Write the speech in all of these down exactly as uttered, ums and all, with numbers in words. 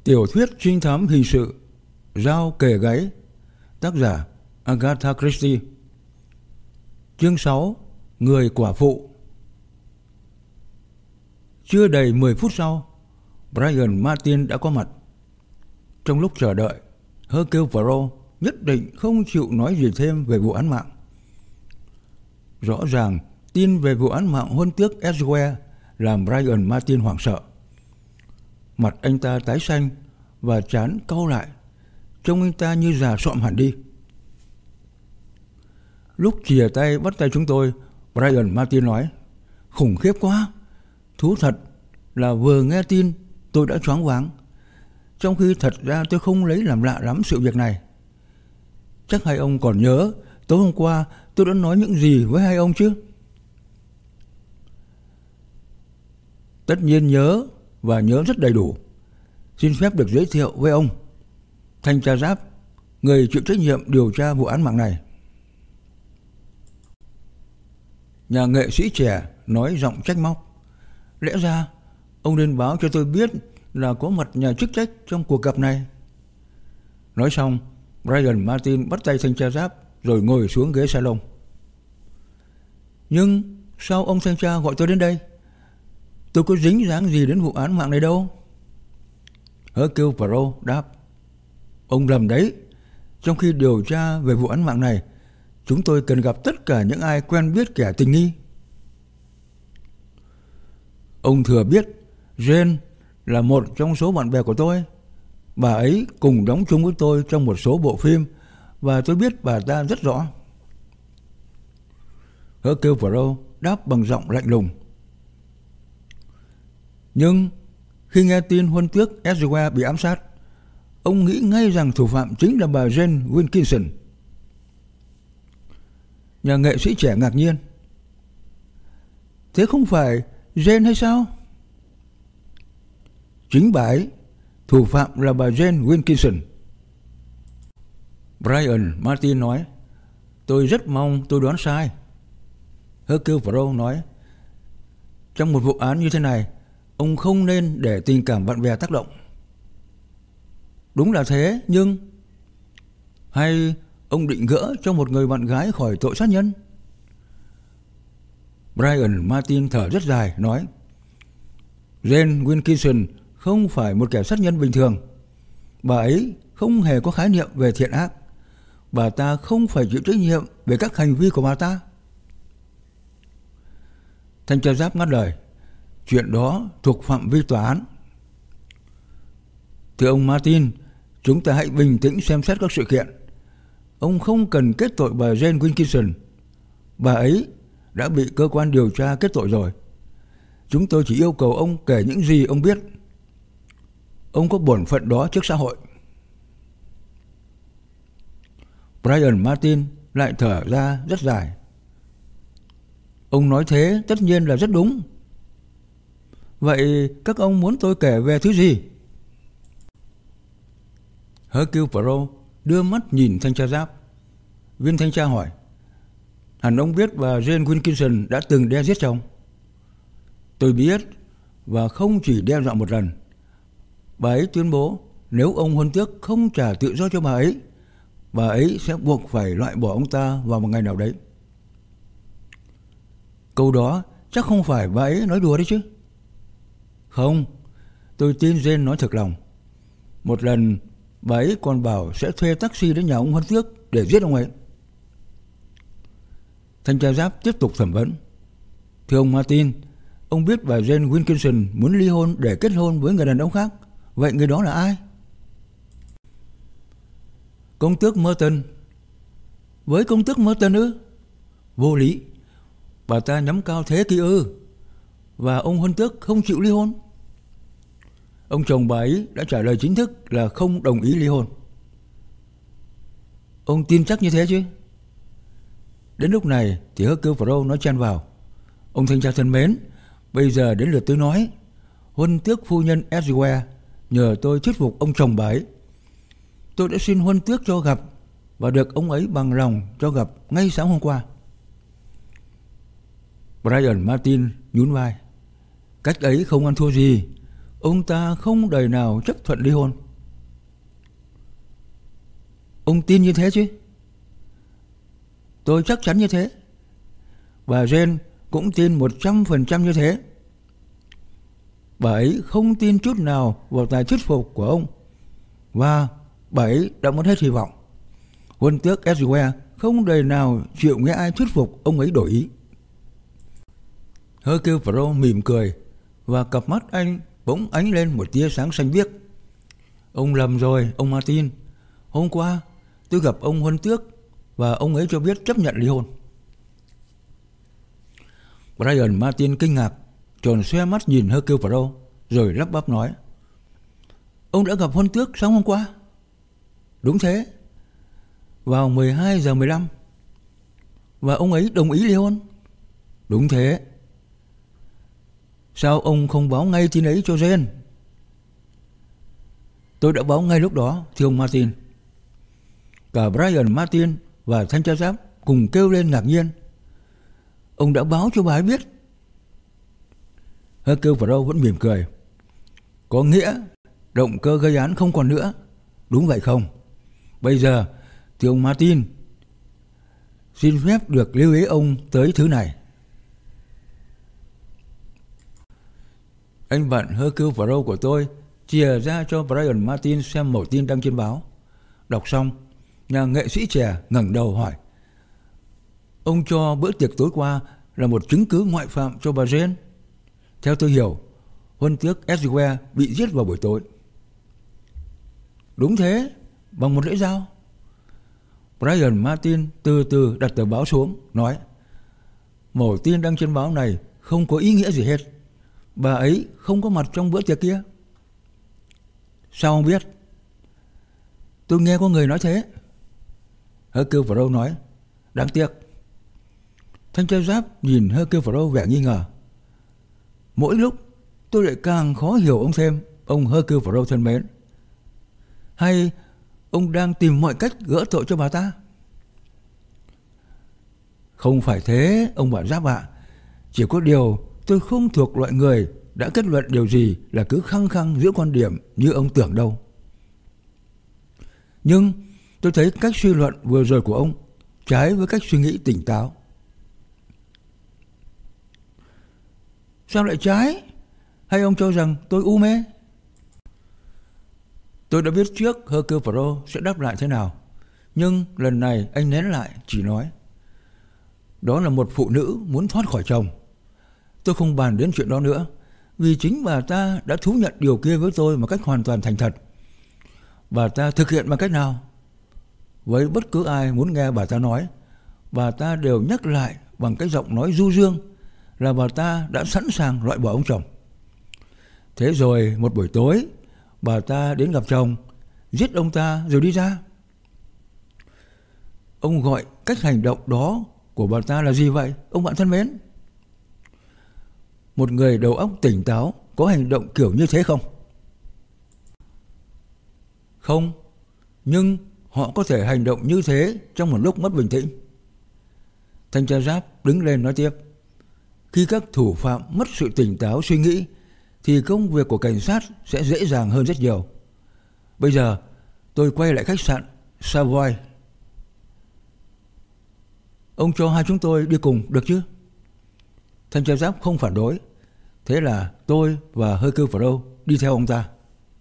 Tiểu thuyết trinh thám hình sự Dao kề gáy, tác giả Agatha Christie. Chương sáu. Người quả phụ. Chưa đầy mười phút sau, Brian Martin đã có mặt. Trong lúc chờ đợi, Hercule Poirot nhất định không chịu nói gì thêm về vụ án mạng. Rõ ràng tin về vụ án mạng huân tước Edgware làm Brian Martin hoảng sợ. Mặt anh ta tái xanh và trán cau lại, trông anh ta như già sọm hẳn đi. Lúc chìa tay bắt tay chúng tôi, Brian Martin nói: "Khủng khiếp quá. Thú thật là vừa nghe tin tôi đã choáng váng, trong khi thật ra tôi không lấy làm lạ lắm sự việc này. Chắc hai ông còn nhớ tối hôm qua tôi đã nói những gì với hai ông chứ?" "Tất nhiên nhớ, và nhớ rất đầy đủ. Xin phép được giới thiệu với ông, thanh tra giáp, người chịu trách nhiệm điều tra vụ án mạng này." Nhà nghệ sĩ trẻ nói giọng trách móc: "Lẽ ra ông nên báo cho tôi biết là có mặt nhà chức trách trong cuộc gặp này." Nói xong, Brian Martin bắt tay thanh tra giáp rồi ngồi xuống ghế salon. "Nhưng sao ông thanh tra gọi tôi đến đây? Tôi có dính dáng gì đến vụ án mạng này đâu." Hercule Poirot đáp: "Ông lầm đấy. Trong khi điều tra về vụ án mạng này, chúng tôi cần gặp tất cả những ai quen biết kẻ tình nghi. Ông thừa biết Jane là một trong số bạn bè của tôi. Bà ấy cùng đóng chung với tôi trong một số bộ phim, và tôi biết bà ta rất rõ." Hercule Poirot đáp bằng giọng lạnh lùng: "Nhưng khi nghe tin huân tước Edgware bị ám sát, ông nghĩ ngay rằng thủ phạm chính là bà Jane Wilkinson." Nhà nghệ sĩ trẻ ngạc nhiên: "Thế không phải Jane hay sao?" "Chính bà ấy. Thủ phạm là bà Jane Wilkinson." Brian Martin nói: "Tôi rất mong tôi đoán sai." Hercule Poirot nói: "Trong một vụ án như thế này, ông không nên để tình cảm bạn bè tác động." "Đúng là thế, nhưng..." "Hay ông định gỡ cho một người bạn gái khỏi tội sát nhân?" Brian Martin thở rất dài, nói: "Jane Wilkinson không phải một kẻ sát nhân bình thường. Bà ấy không hề có khái niệm về thiện ác. Bà ta không phải chịu trách nhiệm về các hành vi của bà ta." Thanh tra giáp ngắt lời: "Chuyện đó thuộc phạm vi tòa án." "Thưa ông Martin, chúng ta hãy bình tĩnh xem xét các sự kiện. Ông không cần kết tội bà Jane Wilkinson. Bà ấy đã bị cơ quan điều tra kết tội rồi. Chúng tôi chỉ yêu cầu ông kể những gì ông biết. Ông có bổn phận đó trước xã hội." Brian Martin lại thở ra rất dài: "Ông nói thế tất nhiên là rất đúng. Vậy các ông muốn tôi kể về thứ gì?" Hercule Poirot đưa mắt nhìn thanh tra giáp. Viên thanh tra hỏi: "Hẳn ông biết bà Jane Wilkinson đã từng đe giết chồng?" "Tôi biết, và không chỉ đe dọa một lần. Bà ấy tuyên bố nếu ông huân tước không trả tự do cho bà ấy, bà ấy sẽ buộc phải loại bỏ ông ta vào một ngày nào đấy." "Câu đó chắc không phải bà ấy nói đùa đấy chứ?" "Không, tôi tin Jane nói thật lòng. Một lần bà ấy còn bảo sẽ thuê taxi đến nhà ông huân tước để giết ông ấy." Thanh tra giáp tiếp tục thẩm vấn: "Thưa ông Martin, ông biết bà Jane Wilkinson muốn ly hôn để kết hôn với người đàn ông khác. Vậy người đó là ai?" "Công tước Merton." "Với công tước Merton ư? Vô lý. Bà ta nhắm cao thế kia ư? Và ông huân tước không chịu ly hôn?" "Ông chồng bà ấy đã trả lời chính thức là không đồng ý ly hôn." "Ông tin chắc như thế chứ?" Đến lúc này thì Hercule Poirot nói chen vào: "Ông thanh tra thân mến, bây giờ đến lượt tôi nói. Huân tước phu nhân Edgware nhờ tôi thuyết phục ông chồng bà ấy. Tôi đã xin huân tước cho gặp và được ông ấy bằng lòng cho gặp ngay sáng hôm qua." Brian Martin nhún vai: "Cách ấy không ăn thua gì. ông ta không đời nào chấp thuận ly hôn. Ông tin như thế chứ? Tôi chắc chắn như thế. Bà Jane cũng tin một trăm phần trăm như thế. Bà ấy không tin chút nào vào tài thuyết phục của ông, và bà ấy đã mất hết hy vọng. Huân tước Edgware không đời nào chịu nghe ai thuyết phục ông ấy đổi ý. Hercule Poirot mỉm cười, và cặp mắt anh bỗng ánh lên một tia sáng xanh biếc. Ông lầm rồi, ông Martin. Hôm qua tôi gặp ông Huân tước, và ông ấy cho biết chấp nhận ly hôn. Brian Martin kinh ngạc, tròn xoe mắt nhìn Hercule Poirot, rồi lắp bắp nói: Ông đã gặp Huân tước sáng hôm qua? Đúng thế. Vào mười hai giờ mười lăm. Và ông ấy đồng ý ly hôn? Đúng thế. Sao ông không báo ngay tin ấy cho Jane? Tôi đã báo ngay lúc đó, thưa ông Martin. Cả Brian Martin và thanh tra giáp cùng kêu lên ngạc nhiên. Ông đã báo cho bà ấy biết? Hercule Poirot vẫn mỉm cười. Có nghĩa động cơ gây án không còn nữa, đúng vậy không? Bây giờ, thưa ông Martin, xin phép được lưu ý ông tới thứ này. Anh bạn Hercule Poirot của tôi chìa ra cho Brian Martin xem mẩu tin đăng trên báo. Đọc xong, nhà nghệ sĩ trẻ ngẩng đầu hỏi: Ông cho bữa tiệc tối qua là một chứng cứ ngoại phạm cho bà Jane? Theo tôi hiểu, Huân tước Edgware bị giết vào buổi tối. Đúng thế, bằng một lưỡi dao. Brian Martin từ từ đặt tờ báo xuống, nói: Mẩu tin đăng trên báo này không có ý nghĩa gì hết. Bà ấy không có mặt trong bữa tiệc kia. Sao ông biết? Tôi nghe có người nói thế. Hercule Poirot nói: Đáng tiếc. Thanh tra giáp nhìn Hercule Poirot vẻ nghi ngờ. Mỗi lúc tôi lại càng khó hiểu ông thêm, ông Hercule Poirot thân mến. Hay ông đang tìm mọi cách gỡ tội cho bà ta? Không phải thế, ông bạn giáp ạ. Chỉ có điều tôi không thuộc loại người đã kết luận điều gì là cứ khăng khăng giữ quan điểm như ông tưởng đâu. Nhưng tôi thấy cách suy luận vừa rồi của ông trái với cách suy nghĩ tỉnh táo. Sao lại trái? Hay ông cho rằng tôi u mê? Tôi đã biết trước Hercule Poirot sẽ đáp lại thế nào, nhưng lần này anh nén lại, chỉ nói: Đó là một phụ nữ muốn thoát khỏi chồng. Tôi không bàn đến chuyện đó nữa, vì chính bà ta đã thú nhận điều kia với tôi một cách hoàn toàn thành thật. Bà ta thực hiện bằng cách nào? Với bất cứ ai muốn nghe bà ta nói, bà ta đều nhắc lại bằng cái giọng nói du dương là bà ta đã sẵn sàng loại bỏ ông chồng. Thế rồi một buổi tối, bà ta đến gặp chồng, giết ông ta rồi đi ra. Ông gọi cách hành động đó của bà ta là gì vậy, ông bạn thân mến? Một người đầu óc tỉnh táo có hành động kiểu như thế không? Không, nhưng họ có thể hành động như thế trong một lúc mất bình tĩnh. Thanh tra giáp đứng lên nói tiếp: Khi các thủ phạm mất sự tỉnh táo suy nghĩ thì công việc của cảnh sát sẽ dễ dàng hơn rất nhiều. Bây giờ tôi quay lại khách sạn Savoy. Ông cho hai chúng tôi đi cùng được chứ? Thanh tra giáp không phản đối. Thế là tôi và Hercule Poirot đi theo ông ta.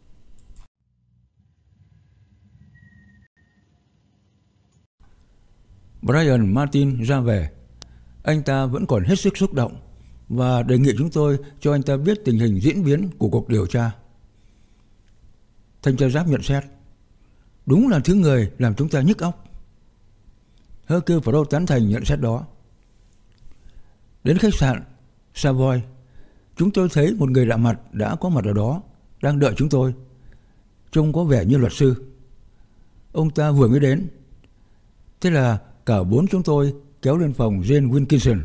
Brian Martin ra về. Anh ta vẫn còn hết sức xúc động và đề nghị chúng tôi cho anh ta biết tình hình diễn biến của cuộc điều tra. Thanh tra giáp nhận xét: Đúng là thứ người làm chúng ta nhức óc. Hercule Poirot tán thành nhận xét đó. Đến khách sạn Savoy, chúng tôi thấy một người lạ mặt đã có mặt ở đó, đang đợi chúng tôi. Trông có vẻ như luật sư. Ông ta vừa mới đến. Thế là cả bốn chúng tôi kéo lên phòng Jane Wilkinson.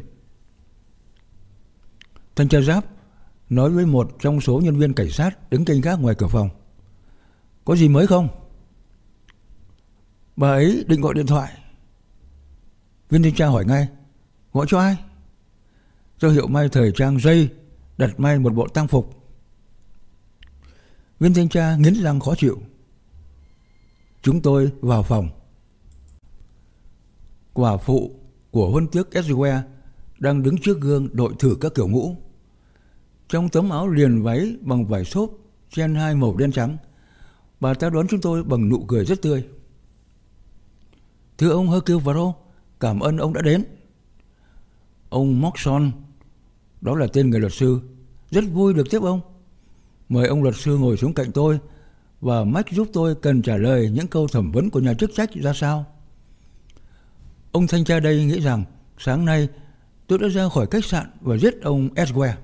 Thanh tra giáp nói với một trong số nhân viên cảnh sát đứng canh gác ngoài cửa phòng: Có gì mới không? Bà ấy định gọi điện thoại. Viên thanh tra hỏi ngay: Gọi cho ai? Cho hiệu may thời trang Jay đặt may một bộ tang phục. Viên thanh tra nghiến răng khó chịu. Chúng tôi vào phòng. Quả phụ của huân tước Edgware đang đứng trước gương đội thử các kiểu mũ. Trong tấm áo liền váy bằng vải xốp chen hai màu đen trắng, bà ta đón chúng tôi bằng nụ cười rất tươi. Thưa ông Hercule Poirot, cảm ơn ông đã đến. Ông Moxon, đó là tên người luật sư, rất vui được tiếp ông. Mời ông luật sư ngồi xuống cạnh tôi và Max giúp tôi cần trả lời những câu thẩm vấn của nhà chức trách ra sao. Ông thanh tra đây nghĩ rằng sáng nay tôi đã ra khỏi khách sạn và giết ông Edgware.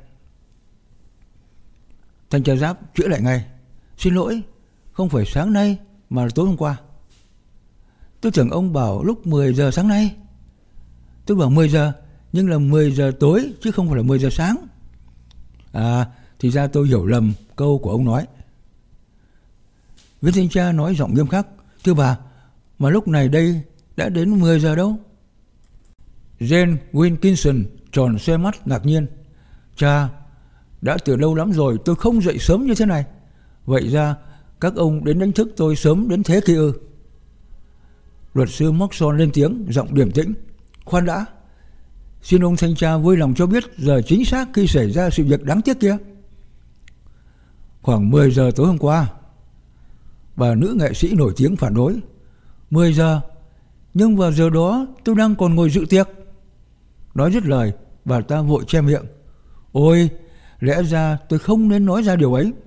Thanh tra Giáp chữa lại ngay. Xin lỗi, không phải sáng nay mà là tối hôm qua. Tôi tưởng ông bảo lúc mười giờ sáng nay. Tôi bảo mười giờ, nhưng là mười giờ tối chứ không phải là mười giờ sáng. À, thì ra tôi hiểu lầm câu của ông nói. Viên thanh tra nói giọng nghiêm khắc. Thưa bà, mà lúc này đây đã đến mười giờ đâu? Jane Wilkinson tròn xoe mắt ngạc nhiên. Cha, đã từ lâu lắm rồi tôi không dậy sớm như thế này. Vậy ra các ông đến đánh thức tôi sớm đến thế kia ư? Luật sư Moxon lên tiếng, giọng điềm tĩnh. Khoan đã, xin ông thanh tra vui lòng cho biết giờ chính xác khi xảy ra sự việc đáng tiếc kia. Khoảng mười giờ tối hôm qua. Bà nữ nghệ sĩ nổi tiếng phản đối. mười giờ? Nhưng vào giờ đó tôi đang còn ngồi dự tiệc. Nói dứt lời, bà ta vội che miệng. Ôi, lẽ ra tôi không nên nói ra điều ấy.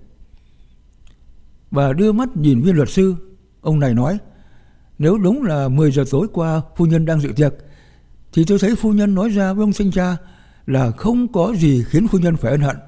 Bà đưa mắt nhìn viên luật sư. Ông này nói, nếu đúng là mười giờ tối qua phu nhân đang dự tiệc, thì tôi thấy phu nhân nói ra với ông thanh tra là không có gì khiến phu nhân phải ân hận.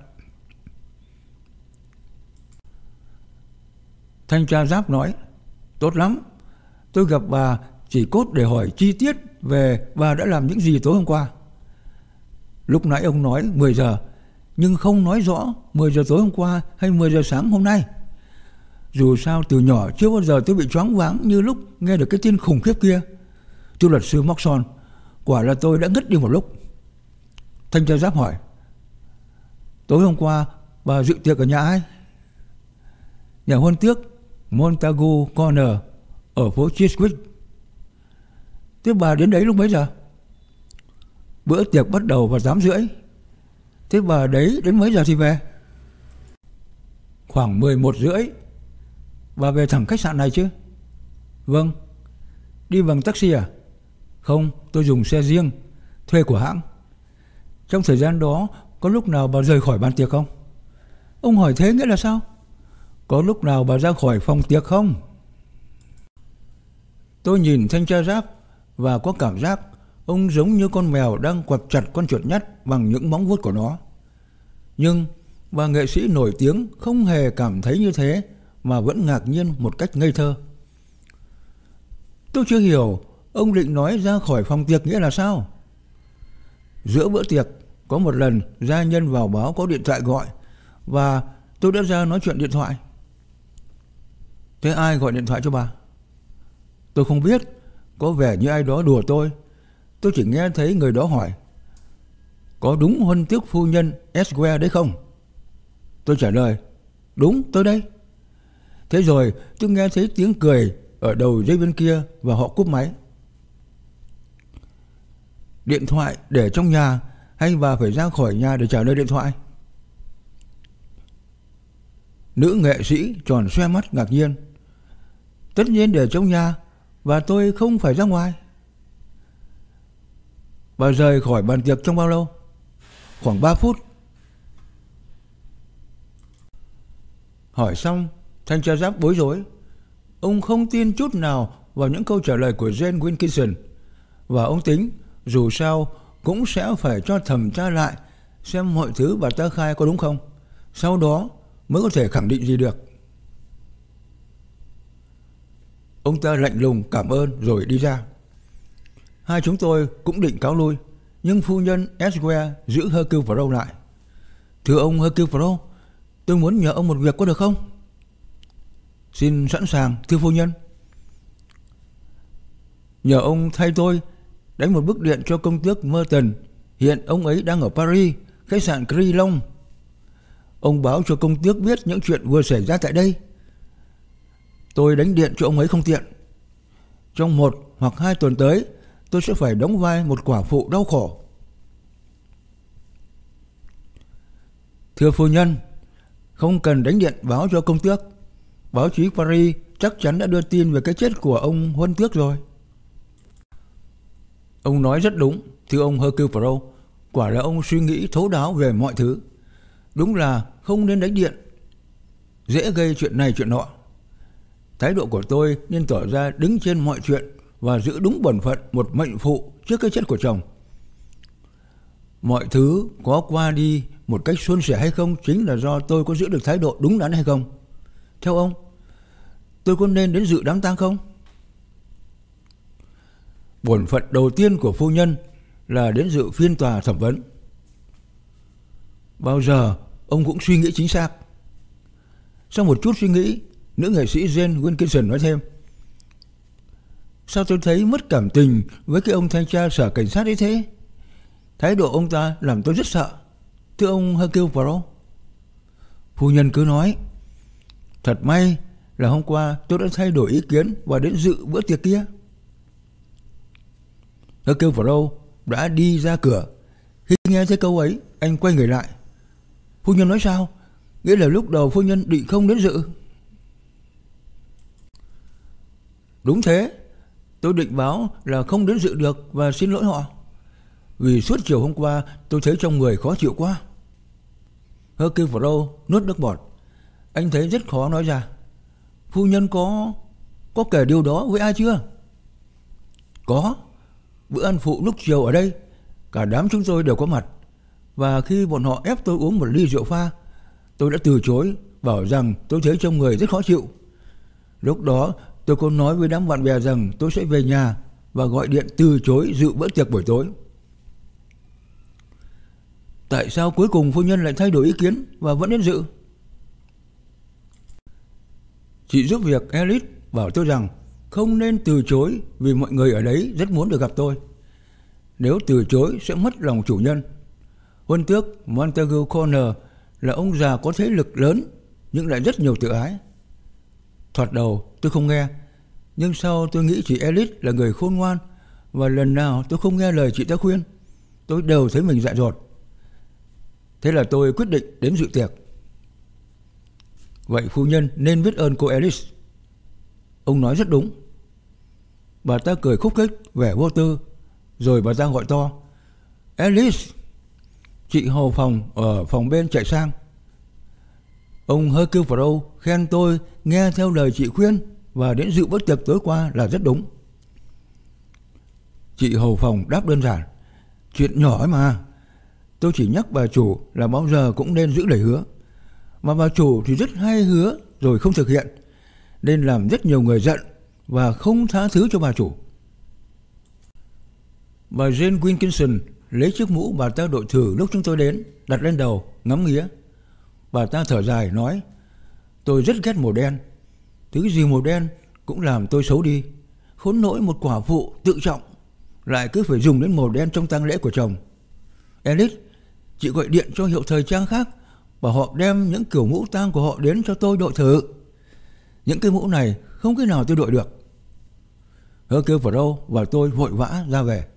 Thanh tra Giáp nói, tốt lắm, tôi gặp bà chỉ cốt để hỏi chi tiết về bà đã làm những gì tối hôm qua. Lúc nãy ông nói mười giờ, nhưng không nói rõ mười giờ tối hôm qua hay mười giờ sáng hôm nay. Dù sao từ nhỏ chưa bao giờ tôi bị choáng váng như lúc nghe được cái tin khủng khiếp kia. Thưa luật sư Moxon, quả là tôi đã ngất đi một lúc. Thanh tra Giáp hỏi, tối hôm qua bà dự tiệc ở nhà ai? Nhà huân tước Montagu Corner ở phố Chiswick. Thế bà đến đấy lúc mấy giờ? Bữa tiệc bắt đầu vào tám rưỡi. Thế bà đấy đến mấy giờ thì về? Khoảng mười một rưỡi. Bà về thẳng khách sạn này chứ? Vâng. Đi bằng taxi à? Không, tôi dùng xe riêng, thuê của hãng. Trong thời gian đó có lúc nào bà rời khỏi bàn tiệc không? Ông hỏi thế nghĩa là sao? Có lúc nào bà ra khỏi phòng tiệc không? Tôi nhìn thanh tra Giáp và có cảm giác ông giống như con mèo đang quặp chặt con chuột nhắt bằng những móng vuốt của nó. Nhưng bà nghệ sĩ nổi tiếng không hề cảm thấy như thế, mà vẫn ngạc nhiên một cách ngây thơ. Tôi chưa hiểu ông định nói ra khỏi phòng tiệc nghĩa là sao? Giữa bữa tiệc có một lần gia nhân vào báo có điện thoại gọi, và tôi đã ra nói chuyện điện thoại. Thế ai gọi điện thoại cho bà? Tôi không biết, có vẻ như ai đó đùa tôi. Tôi chỉ nghe thấy người đó hỏi, có đúng huân tước phu nhân Edgware đấy không? Tôi trả lời, đúng, tôi đây. Thế rồi tôi nghe thấy tiếng cười ở đầu dây bên kia và họ cúp máy. Điện thoại để trong nhà hay bà phải ra khỏi nhà để trả lời điện thoại? Nữ nghệ sĩ tròn xoe mắt ngạc nhiên. Tất nhiên để trong nhà, và tôi không phải ra ngoài. Bà rời khỏi bàn tiệc trong bao lâu? Khoảng ba phút. Hỏi xong, thanh tra Giáp bối rối. Ông không tin chút nào vào những câu trả lời của Jane Wilkinson, và ông tính dù sao cũng sẽ phải cho thẩm tra lại xem mọi thứ bà ta khai có đúng không. Sau đó mới có thể khẳng định gì được. Ông ta lạnh lùng cảm ơn rồi đi ra. Hai chúng tôi cũng định cáo lui, nhưng phu nhân Edgware giữ Hercule Poirot lại. Thưa ông Hercule Poirot, tôi muốn nhờ ông một việc có được không? Xin sẵn sàng, thưa phu nhân. Nhờ ông thay tôi đánh một bức điện cho công tước Merton. Hiện ông ấy đang ở Paris, khách sạn Crillon. ông báo cho công tước biết những chuyện vừa xảy ra tại đây. Tôi đánh điện cho ông ấy không tiện. Trong một hoặc hai tuần tới, tôi sẽ phải đóng vai một quả phụ đau khổ. Thưa phu nhân, không cần đánh điện báo cho công tước. Báo chí Paris chắc chắn đã đưa tin về cái chết của ông huân tước rồi. Ông nói rất đúng, thưa ông Hercule Poirot. Quả là ông suy nghĩ thấu đáo về mọi thứ. Đúng là không nên đánh điện, dễ gây chuyện này chuyện nọ. Thái độ của tôi nên tỏ ra đứng trên mọi chuyện và giữ đúng bổn phận một mệnh phụ trước cái chết của chồng. Mọi thứ có qua đi một cách suôn sẻ hay không chính là do tôi có giữ được thái độ đúng đắn hay không. Theo ông, tôi có nên đến dự đám tang không? Bổn phận đầu tiên của phu nhân là đến dự phiên tòa thẩm vấn. Bao giờ ông cũng suy nghĩ chính xác. Sau một chút suy nghĩ, nữ nghệ sĩ Jane Wilkinson nói thêm: Sao tôi thấy mất cảm tình với cái ông thanh tra sở cảnh sát ấy thế? Thái độ ông ta làm tôi rất sợ. Thưa ông Hercule Poirot. Phu nhân cứ nói. Thật may là hôm qua tôi đã thay đổi ý kiến và đến dự bữa tiệc kia. Hercule Poirot đã đi ra cửa. Khi nghe thấy câu ấy, anh quay người lại. Phu nhân nói sao? Nghĩa là lúc đầu phu nhân định không đến dự. Đúng thế, tôi định báo là không đến dự được và xin lỗi họ. Vì suốt chiều hôm qua tôi thấy trong người khó chịu quá. Hercule Poirot nuốt nước bọt. Anh thấy rất khó nói ra. Phu nhân có có kể điều đó với ai chưa? Có. Bữa ăn phụ lúc chiều ở đây, cả đám chúng tôi đều có mặt. Và khi bọn họ ép tôi uống một ly rượu pha, tôi đã từ chối, bảo rằng tôi thấy trong người rất khó chịu. Lúc đó tôi có nói với đám bạn bè rằng tôi sẽ về nhà và gọi điện từ chối dự bữa tiệc buổi tối. Tại sao cuối cùng phu nhân lại thay đổi ý kiến và vẫn đến dự? Chị giúp việc Alice bảo tôi rằng không nên từ chối vì mọi người ở đấy rất muốn được gặp tôi. Nếu từ chối sẽ mất lòng chủ nhân. Huân tước Montague Corner là ông già có thế lực lớn nhưng lại rất nhiều tự ái. Thoạt đầu tôi không nghe, nhưng sau tôi nghĩ chị Alice là người khôn ngoan và lần nào tôi không nghe lời chị ta khuyên, tôi đều thấy mình dại dột. Thế là tôi quyết định đến dự tiệc. Vậy phu nhân nên biết ơn cô Alice. Ông nói rất đúng. Bà ta cười khúc khích, vẻ vô tư. Rồi bà ta gọi to: Alice! Chị hầu phòng ở phòng bên chạy sang. Ông Hercule Poirot khen tôi nghe theo lời chị khuyên và đến dự bữa tiệc tối qua là rất đúng. Chị hầu phòng đáp đơn giản: Chuyện nhỏ ấy mà. Tôi chỉ nhắc bà chủ là bao giờ cũng nên giữ lời hứa. Mà bà chủ thì rất hay hứa rồi không thực hiện, nên làm rất nhiều người giận và không tha thứ cho bà chủ. Bà Jane Wilkinson lấy chiếc mũ bà ta đội thử lúc chúng tôi đến, đặt lên đầu, ngắm nghía. Bà ta thở dài nói: Tôi rất ghét màu đen. Thứ gì màu đen cũng làm tôi xấu đi. Khốn nỗi một quả phụ tự trọng lại cứ phải dùng đến màu đen trong tang lễ của chồng. Alice, chị gọi điện cho hiệu thời trang khác, bảo họ đem những kiểu mũ tang của họ đến cho tôi đội thử. Những cái mũ này không cái nào tôi đội được. Hercule Poirot và tôi vội vã ra về.